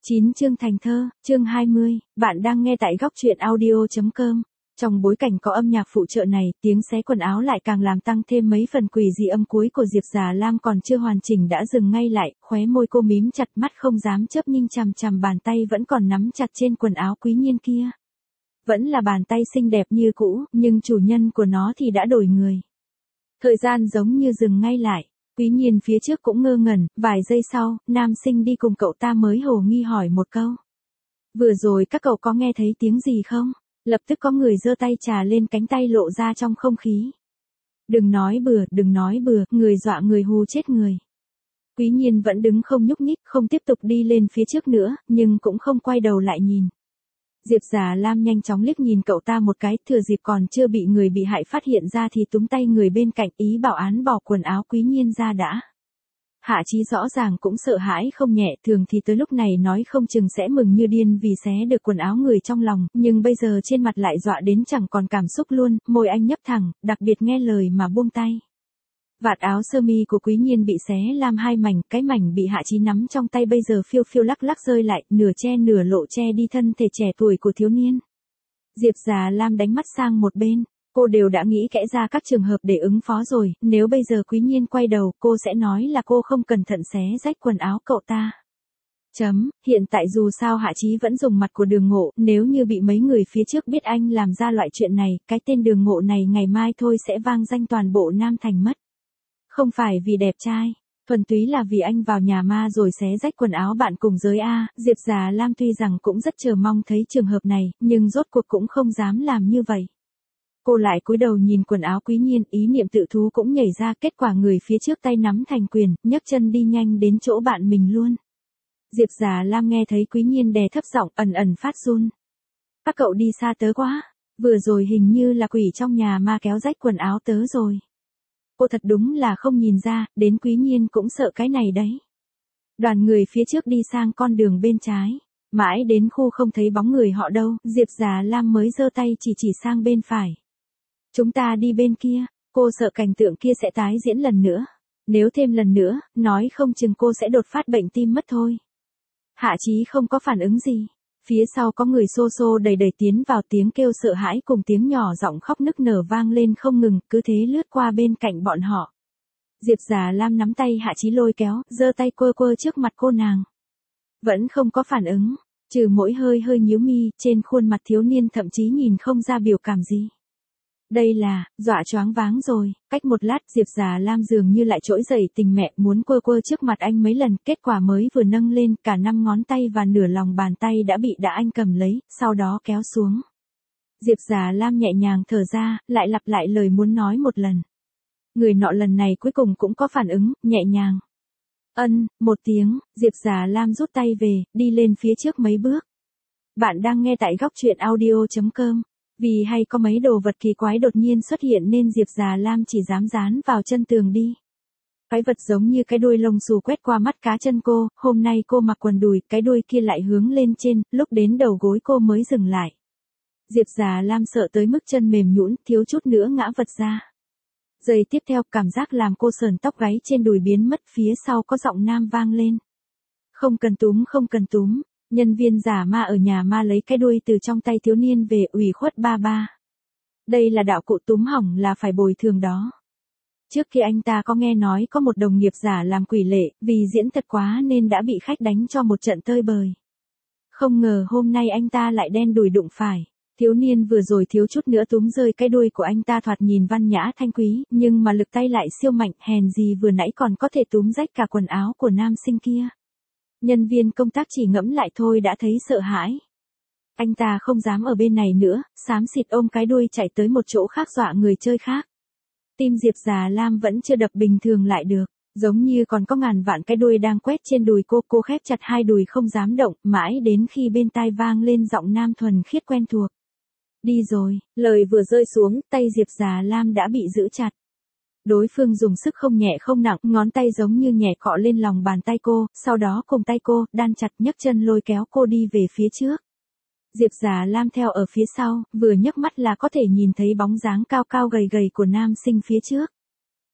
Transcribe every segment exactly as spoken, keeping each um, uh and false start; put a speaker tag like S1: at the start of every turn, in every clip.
S1: chín chương thành thơ, chương hai mươi, bạn đang nghe tại góc truyện audio chấm com. Trong bối cảnh có âm nhạc phụ trợ này, tiếng xé quần áo lại càng làm tăng thêm mấy phần quỷ dị âm cuối của Diệp Già Lam còn chưa hoàn chỉnh đã dừng ngay lại, khóe môi cô mím chặt mắt không dám chớp nhưng chằm chằm bàn tay vẫn còn nắm chặt trên quần áo quý nhiên kia. Vẫn là bàn tay xinh đẹp như cũ, nhưng chủ nhân của nó thì đã đổi người. Thời gian giống như dừng ngay lại. Quý nhiên phía trước cũng ngơ ngẩn, vài giây sau, nam sinh đi cùng cậu ta mới hồ nghi hỏi một câu. Vừa rồi các cậu có nghe thấy tiếng gì không? Lập tức có người giơ tay trà lên cánh tay lộ ra trong không khí. Đừng nói bừa, đừng nói bừa, người dọa người hù chết người. Quý nhiên vẫn đứng không nhúc nhích, không tiếp tục đi lên phía trước nữa, nhưng cũng không quay đầu lại nhìn. Diệp Già Lam nhanh chóng liếc nhìn cậu ta một cái, thừa dịp còn chưa bị người bị hại phát hiện ra thì túm tay người bên cạnh ý bảo án bỏ quần áo quý nhiên ra đã. Hạ Chí rõ ràng cũng sợ hãi không nhẹ, thường thì tới lúc này nói không chừng sẽ mừng như điên vì xé được quần áo người trong lòng, nhưng bây giờ trên mặt lại dọa đến chẳng còn cảm xúc luôn, môi anh nhấp thẳng, đặc biệt nghe lời mà buông tay. Vạt áo sơ mi của quý nhiên bị xé làm hai mảnh, cái mảnh bị Hạ Chí nắm trong tay bây giờ phiêu phiêu lắc lắc rơi lại, nửa che nửa lộ che đi thân thể trẻ tuổi của thiếu niên. Diệp Già Lam đánh mắt sang một bên, cô đều đã nghĩ kẽ ra các trường hợp để ứng phó rồi, nếu bây giờ quý nhiên quay đầu, cô sẽ nói là cô không cẩn thận xé rách quần áo cậu ta. Chấm, hiện tại dù sao Hạ Chí vẫn dùng mặt của Đường Ngộ, nếu như bị mấy người phía trước biết anh làm ra loại chuyện này, cái tên Đường Ngộ này ngày mai thôi sẽ vang danh toàn bộ Nam Thành mất. Không phải vì đẹp trai, thuần túy là vì anh vào nhà ma rồi xé rách quần áo bạn cùng giới A, Diệp Già Lam tuy rằng cũng rất chờ mong thấy trường hợp này, nhưng rốt cuộc cũng không dám làm như vậy. Cô lại cúi đầu nhìn quần áo quý nhiên, ý niệm tự thú cũng nhảy ra, kết quả người phía trước tay nắm thành quyền, nhấc chân đi nhanh đến chỗ bạn mình luôn. Diệp Già Lam nghe thấy quý nhiên đè thấp giọng, ẩn ẩn phát run. Các cậu đi xa tớ quá, vừa rồi hình như là quỷ trong nhà ma kéo rách quần áo tớ rồi. Cô thật đúng là không nhìn ra, đến quý nhiên cũng sợ cái này đấy. Đoàn người phía trước đi sang con đường bên trái. Mãi đến khu không thấy bóng người họ đâu, Diệp Già Lam mới giơ tay chỉ chỉ sang bên phải. Chúng ta đi bên kia, cô sợ cảnh tượng kia sẽ tái diễn lần nữa. Nếu thêm lần nữa, nói không chừng cô sẽ đột phát bệnh tim mất thôi. Hạ Chí không có phản ứng gì. Phía sau có người xô xô đầy đầy tiến vào, tiếng kêu sợ hãi cùng tiếng nhỏ giọng khóc nức nở vang lên không ngừng, cứ thế lướt qua bên cạnh bọn họ. Diệp Già Lam nắm tay Hạ Chí lôi kéo, giơ tay quơ quơ trước mặt cô nàng. Vẫn không có phản ứng, trừ mỗi hơi hơi nhíu mi, trên khuôn mặt thiếu niên thậm chí nhìn không ra biểu cảm gì. Đây là, dọa choáng váng rồi, cách một lát Diệp Già Lam dường như lại trỗi dậy tình mẹ muốn quơ quơ trước mặt anh mấy lần, kết quả mới vừa nâng lên, cả năm ngón tay và nửa lòng bàn tay đã bị đã anh cầm lấy, sau đó kéo xuống. Diệp Già Lam nhẹ nhàng thở ra, lại lặp lại lời muốn nói một lần. Người nọ lần này cuối cùng cũng có phản ứng, nhẹ nhàng. Ân, một tiếng, Diệp Già Lam rút tay về, đi lên phía trước mấy bước. Bạn đang nghe tại góc truyện audio chấm com. Vì hay có mấy đồ vật kỳ quái đột nhiên xuất hiện nên Diệp Già Lam chỉ dám dán vào chân tường đi. Cái vật giống như cái đuôi lông xù quét qua mắt cá chân cô, hôm nay cô mặc quần đùi, cái đuôi kia lại hướng lên trên, lúc đến đầu gối cô mới dừng lại. Diệp Già Lam sợ tới mức chân mềm nhũn, thiếu chút nữa ngã vật ra. Giây tiếp theo, cảm giác làm cô sờn tóc gáy trên đùi biến mất, phía sau có giọng nam vang lên. Không cần túm, không cần túm. Nhân viên giả ma ở nhà ma lấy cái đuôi từ trong tay thiếu niên về, ủy khuất ba ba. Đây là đạo cụ túm hỏng là phải bồi thường đó. Trước khi anh ta có nghe nói có một đồng nghiệp giả làm quỷ lệ, vì diễn thật quá nên đã bị khách đánh cho một trận tơi bời. Không ngờ hôm nay anh ta lại đen đùi đụng phải. Thiếu niên vừa rồi thiếu chút nữa túm rơi cái đuôi của anh ta, thoạt nhìn văn nhã thanh quý, nhưng mà lực tay lại siêu mạnh, hèn gì vừa nãy còn có thể túm rách cả quần áo của nam sinh kia. Nhân viên công tác chỉ ngẫm lại thôi đã thấy sợ hãi. Anh ta không dám ở bên này nữa, xám xịt ôm cái đuôi chạy tới một chỗ khác dọa người chơi khác. Tim Diệp Già Lam vẫn chưa đập bình thường lại được, giống như còn có ngàn vạn cái đuôi đang quét trên đùi cô, cô khép chặt hai đùi không dám động, mãi đến khi bên tai vang lên giọng nam thuần khiết quen thuộc. Đi rồi, lời vừa rơi xuống, tay Diệp Già Lam đã bị giữ chặt. Đối phương dùng sức không nhẹ không nặng, ngón tay giống như nhẹ cọ lên lòng bàn tay cô, sau đó cùng tay cô, đan chặt nhấc chân lôi kéo cô đi về phía trước. Diệp Già Lam theo ở phía sau, vừa nhấc mắt là có thể nhìn thấy bóng dáng cao cao gầy gầy của nam sinh phía trước.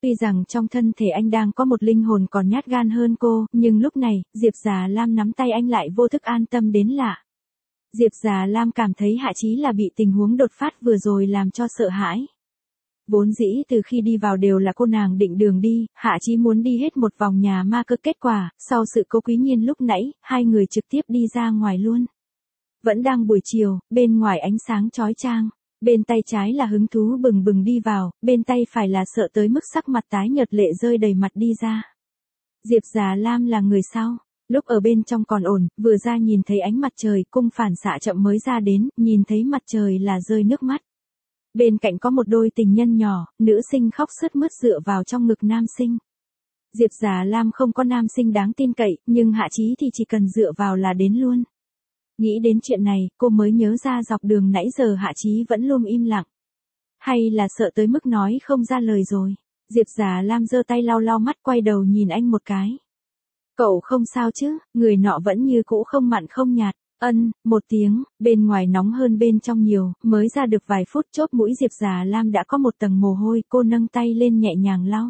S1: Tuy rằng trong thân thể anh đang có một linh hồn còn nhát gan hơn cô, nhưng lúc này, Diệp Già Lam nắm tay anh lại vô thức an tâm đến lạ. Diệp Già Lam cảm thấy Hạ Chí là bị tình huống đột phát vừa rồi làm cho sợ hãi. Vốn dĩ từ khi đi vào đều là cô nàng định đường đi, Hạ Chí muốn đi hết một vòng nhà ma cơ, kết quả, sau sự cố Quý Nhiên lúc nãy, hai người trực tiếp đi ra ngoài luôn. Vẫn đang buổi chiều, bên ngoài ánh sáng chói chang, bên tay trái là hứng thú bừng bừng đi vào, bên tay phải là sợ tới mức sắc mặt tái nhợt lệ rơi đầy mặt đi ra. Diệp Già Lam là người sau, lúc ở bên trong còn ổn, vừa ra nhìn thấy ánh mặt trời, cung phản xạ chậm mới ra đến, nhìn thấy mặt trời là rơi nước mắt. Bên cạnh có một đôi tình nhân nhỏ, nữ sinh khóc sướt mướt dựa vào trong ngực nam sinh. Diệp Già Lam không có nam sinh đáng tin cậy, nhưng Hạ Chí thì chỉ cần dựa vào là đến luôn. Nghĩ đến chuyện này, cô mới nhớ ra dọc đường nãy giờ Hạ Chí vẫn luôn im lặng. Hay là sợ tới mức nói không ra lời rồi. Diệp Già Lam giơ tay lau lau mắt, quay đầu nhìn anh một cái. Cậu không sao chứ? Người nọ vẫn như cũ không mặn không nhạt. Ân, một tiếng, bên ngoài nóng hơn bên trong nhiều, mới ra được vài phút chốt mũi Diệp Già Lam đã có một tầng mồ hôi, cô nâng tay lên nhẹ nhàng lau.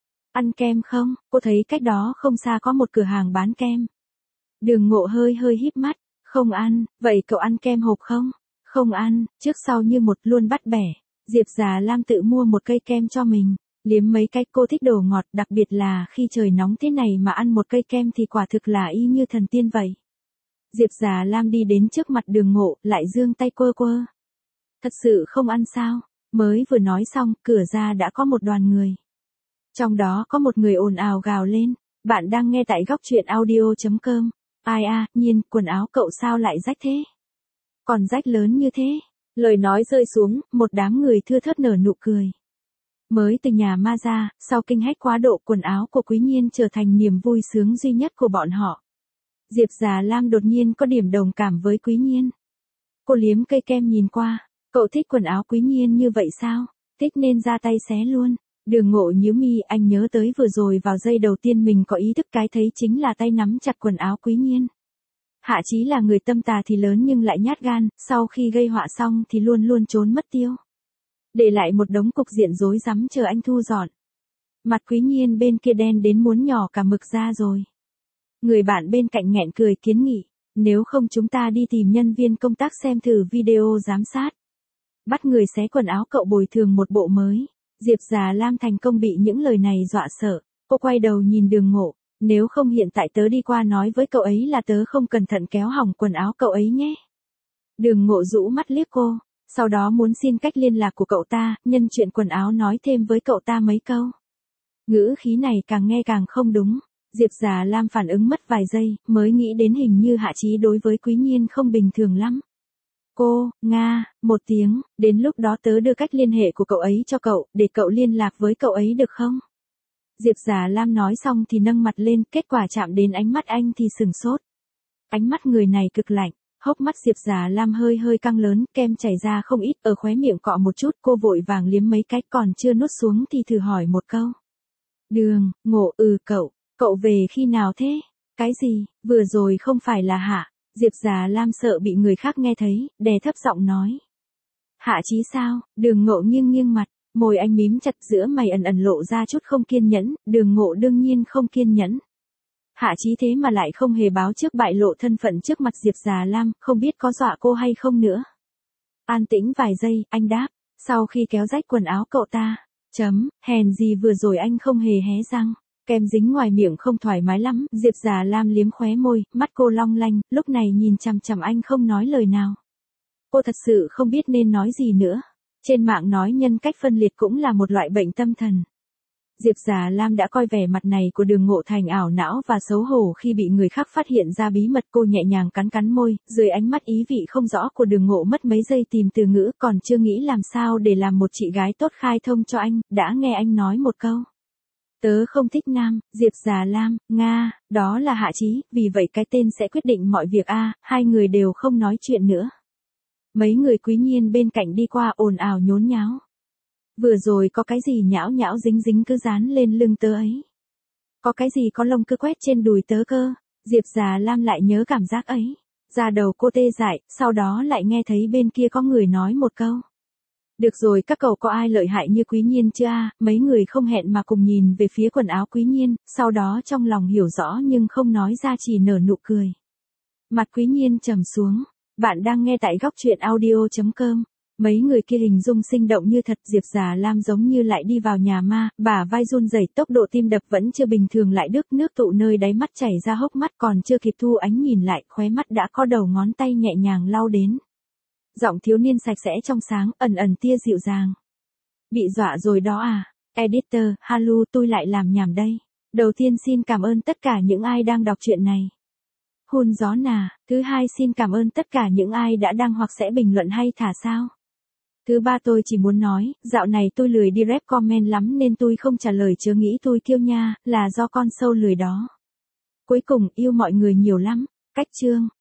S1: Ăn kem không? Cô thấy cách đó không xa có một cửa hàng bán kem. Đường Ngộ hơi hơi híp mắt, không ăn, vậy cậu ăn kem hộp không? Không ăn, trước sau như một luôn bắt bẻ. Diệp Già Lam tự mua một cây kem cho mình, liếm mấy cái, cô thích đồ ngọt, đặc biệt là khi trời nóng thế này mà ăn một cây kem thì quả thực là y như thần tiên vậy. Diệp Già Lam đi đến trước mặt Đường Ngộ, lại giương tay quơ quơ. Thật sự không ăn sao? Mới vừa nói xong, cửa ra đã có một đoàn người. Trong đó có một người ồn ào gào lên, bạn đang nghe tại góc truyện audio chấm com. Ai à, Nhiên, quần áo cậu sao lại rách thế? Còn rách lớn như thế? Lời nói rơi xuống, một đám người thưa thớt nở nụ cười. Mới từ nhà ma ra, sau kinh hách quá độ, quần áo của Quý Nhiên trở thành niềm vui sướng duy nhất của bọn họ. Diệp Già Lam đột nhiên có điểm đồng cảm với Quý Nhiên. Cô liếm cây kem nhìn qua, cậu thích quần áo Quý Nhiên như vậy sao? Thích nên ra tay xé luôn. Đường Ngộ nhíu mi, anh nhớ tới vừa rồi vào giây đầu tiên mình có ý thức cái thấy chính là tay nắm chặt quần áo Quý Nhiên. Hạ Chí là người tâm tà thì lớn nhưng lại nhát gan, sau khi gây họa xong thì luôn luôn trốn mất tiêu. Để lại một đống cục diện rối rắm chờ anh thu dọn. Mặt Quý Nhiên bên kia đen đến muốn nhỏ cả mực ra rồi. Người bạn bên cạnh nghẹn cười kiến nghị, nếu không chúng ta đi tìm nhân viên công tác xem thử video giám sát. Bắt người xé quần áo cậu bồi thường một bộ mới. Diệp Già Lam thành công bị những lời này dọa sợ, cô quay đầu nhìn Đường Ngộ, nếu không hiện tại tớ đi qua nói với cậu ấy là tớ không cẩn thận kéo hỏng quần áo cậu ấy nhé. Đường Ngộ rũ mắt liếc cô, sau đó muốn xin cách liên lạc của cậu ta, nhân chuyện quần áo nói thêm với cậu ta mấy câu. Ngữ khí này càng nghe càng không đúng. Diệp Già Lam phản ứng mất vài giây, mới nghĩ đến hình như Hạ Chí đối với Quý Nhiên không bình thường lắm. Cô, Nga, một tiếng, đến lúc đó tớ đưa cách liên hệ của cậu ấy cho cậu, để cậu liên lạc với cậu ấy được không? Diệp Già Lam nói xong thì nâng mặt lên, kết quả chạm đến ánh mắt anh thì sừng sốt. Ánh mắt người này cực lạnh, hốc mắt Diệp Già Lam hơi hơi căng lớn, kem chảy ra không ít, ở khóe miệng cọ một chút, cô vội vàng liếm mấy cái, còn chưa nuốt xuống thì thử hỏi một câu. Đường, Ngộ, ừ cậu, cậu về khi nào thế? Cái gì, vừa rồi không phải là Hạ? Diệp Già Lam sợ bị người khác nghe thấy, đè thấp giọng nói. Hạ Chí sao? Đường Ngộ nghiêng nghiêng mặt, môi anh mím chặt, giữa mày ẩn ẩn lộ ra chút không kiên nhẫn, Đường Ngộ đương nhiên không kiên nhẫn. Hạ Chí thế mà lại không hề báo trước bại lộ thân phận trước mặt Diệp Già Lam, không biết có dọa cô hay không nữa. An tĩnh vài giây, anh đáp, sau khi kéo rách quần áo cậu ta, chấm, hèn gì vừa rồi anh không hề hé răng. Kem dính ngoài miệng không thoải mái lắm, Diệp Già Lam liếm khóe môi, mắt cô long lanh, lúc này nhìn chằm chằm anh không nói lời nào. Cô thật sự không biết nên nói gì nữa. Trên mạng nói nhân cách phân liệt cũng là một loại bệnh tâm thần. Diệp Già Lam đã coi vẻ mặt này của Đường Ngộ thành ảo não và xấu hổ khi bị người khác phát hiện ra bí mật, cô nhẹ nhàng cắn cắn môi, dưới ánh mắt ý vị không rõ của Đường Ngộ mất mấy giây tìm từ ngữ, còn chưa nghĩ làm sao để làm một chị gái tốt khai thông cho anh, đã nghe anh nói một câu. Tớ không thích nam, Diệp Già Lam, Nga, đó là Hạ Chí, vì vậy cái tên sẽ quyết định mọi việc a. À, hai người đều không nói chuyện nữa. Mấy người Quý Nhiên bên cạnh đi qua ồn ào nhốn nháo. Vừa rồi có cái gì nhão nhão dính dính cứ dán lên lưng tớ ấy. Có cái gì có lông cứ quét trên đùi tớ cơ. Diệp Già Lam lại nhớ cảm giác ấy. Da đầu cô tê dại, sau đó lại nghe thấy bên kia có người nói một câu. Được rồi, các cậu có ai lợi hại như Quý Nhiên chưa a? Mấy người không hẹn mà cùng nhìn về phía quần áo Quý Nhiên, sau đó trong lòng hiểu rõ nhưng không nói ra chỉ nở nụ cười. Mặt Quý Nhiên trầm xuống. Bạn đang nghe tại góc truyện audio chấm com. Mấy người kia hình dung sinh động như thật, Diệp Già Lam giống như lại đi vào nhà ma, bả vai run rẩy, tốc độ tim đập vẫn chưa bình thường lại đứt, nước tụ nơi đáy mắt chảy ra hốc mắt, còn chưa kịp thu ánh nhìn lại, khóe mắt đã có đầu ngón tay nhẹ nhàng lau đến. Giọng thiếu niên sạch sẽ trong sáng, ẩn ẩn tia dịu dàng. Bị dọa rồi đó à? Editor, Halu, tôi lại làm nhảm đây. Đầu tiên xin cảm ơn tất cả những ai đang đọc truyện này. Hun gió nà. Thứ hai xin cảm ơn tất cả những ai đã đăng hoặc sẽ bình luận hay thả sao. Thứ ba tôi chỉ muốn nói, dạo này tôi lười đi rep comment lắm nên tôi không trả lời, chớ nghĩ tôi kiêu nha, là do con sâu lười đó. Cuối cùng, yêu mọi người nhiều lắm. Cách chương.